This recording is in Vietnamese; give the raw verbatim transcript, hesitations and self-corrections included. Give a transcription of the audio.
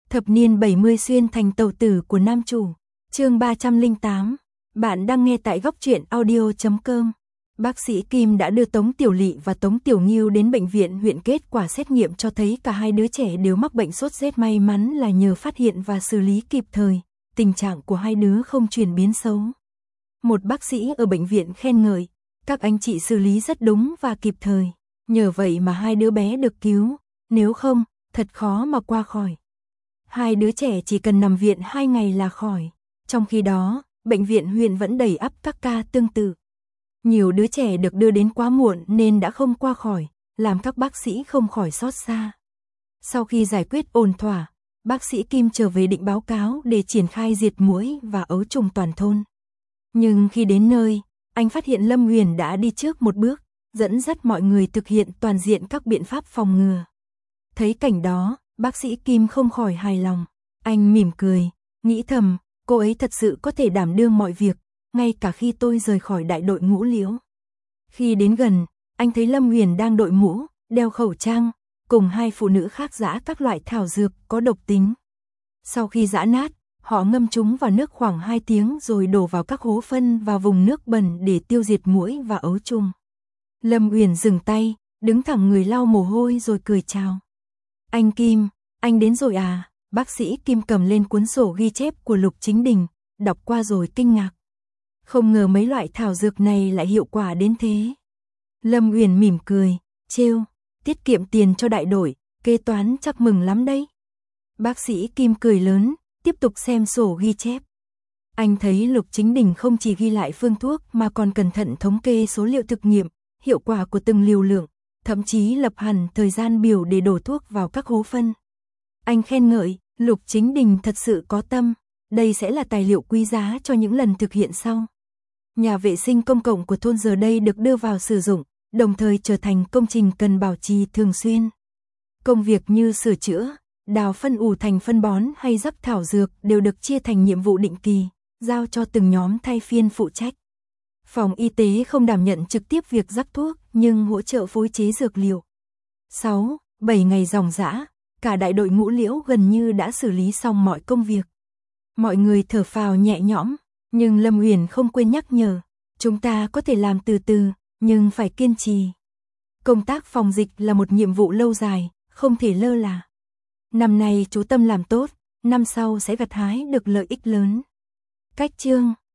Thập niên bảy mươi xuyên thành tàu tử của nam chủ. Chương ba trăm lẻ tám. Bạn đang nghe tại góc truyện audio chấm com. Bác sĩ Kim đã đưa Tống Tiểu Lị và Tống Tiểu Nghiêu đến bệnh viện huyện, kết quả xét nghiệm cho thấy cả hai đứa trẻ đều mắc bệnh sốt rét, may mắn là nhờ phát hiện và xử lý kịp thời, tình trạng của hai đứa không chuyển biến xấu. Một bác sĩ ở bệnh viện khen ngợi, các anh chị xử lý rất đúng và kịp thời, nhờ vậy mà hai đứa bé được cứu, nếu không, thật khó mà qua khỏi. Hai đứa trẻ chỉ cần nằm viện hai ngày là khỏi. Trong khi đó, bệnh viện huyện vẫn đầy ắp các ca tương tự. Nhiều đứa trẻ được đưa đến quá muộn nên đã không qua khỏi, làm các bác sĩ không khỏi xót xa. Sau khi giải quyết ổn thỏa, bác sĩ Kim trở về định báo cáo để triển khai diệt muỗi và ấu trùng toàn thôn. Nhưng khi đến nơi, anh phát hiện Lâm Huyền đã đi trước một bước, dẫn dắt mọi người thực hiện toàn diện các biện pháp phòng ngừa. Thấy cảnh đó, bác sĩ Kim không khỏi hài lòng. Anh mỉm cười, nghĩ thầm, cô ấy thật sự có thể đảm đương mọi việc, ngay cả khi tôi rời khỏi đại đội ngũ Liễu. Khi đến gần, anh thấy Lâm Huyền đang đội mũ, đeo khẩu trang, cùng hai phụ nữ khác giã các loại thảo dược có độc tính. Sau khi giã nát, họ ngâm chúng vào nước khoảng hai tiếng rồi đổ vào các hố phân và vùng nước bẩn để tiêu diệt muỗi và ấu trùng. Lâm Huyền dừng tay, đứng thẳng người lau mồ hôi rồi cười chào. Anh Kim, anh đến rồi à? Bác sĩ Kim cầm lên cuốn sổ ghi chép của Lục Chính Đình, đọc qua rồi kinh ngạc. Không ngờ mấy loại thảo dược này lại hiệu quả đến thế. Lâm Uyển mỉm cười, trêu, tiết kiệm tiền cho đại đội, kế toán chắc mừng lắm đấy. Bác sĩ Kim cười lớn, tiếp tục xem sổ ghi chép. Anh thấy Lục Chính Đình không chỉ ghi lại phương thuốc mà còn cẩn thận thống kê số liệu thực nghiệm, hiệu quả của từng liều lượng, thậm chí lập hẳn thời gian biểu để đổ thuốc vào các hố phân. Anh khen ngợi, Lục Chính Đình thật sự có tâm, đây sẽ là tài liệu quý giá cho những lần thực hiện sau. Nhà vệ sinh công cộng của thôn giờ đây được đưa vào sử dụng, đồng thời trở thành công trình cần bảo trì thường xuyên. Công việc như sửa chữa, đào phân ủ thành phân bón hay rắc thảo dược đều được chia thành nhiệm vụ định kỳ, giao cho từng nhóm thay phiên phụ trách. Phòng y tế không đảm nhận trực tiếp việc rắc thuốc, nhưng hỗ trợ phối chế dược liệu. sáu, bảy ngày ròng rã, cả đại đội ngũ Liễu gần như đã xử lý xong mọi công việc. Mọi người thở phào nhẹ nhõm, nhưng Lâm Uyển không quên nhắc nhở, chúng ta có thể làm từ từ, nhưng phải kiên trì. Công tác phòng dịch là một nhiệm vụ lâu dài, không thể lơ là. Năm nay chú tâm làm tốt, năm sau sẽ gặt hái được lợi ích lớn. Cách chương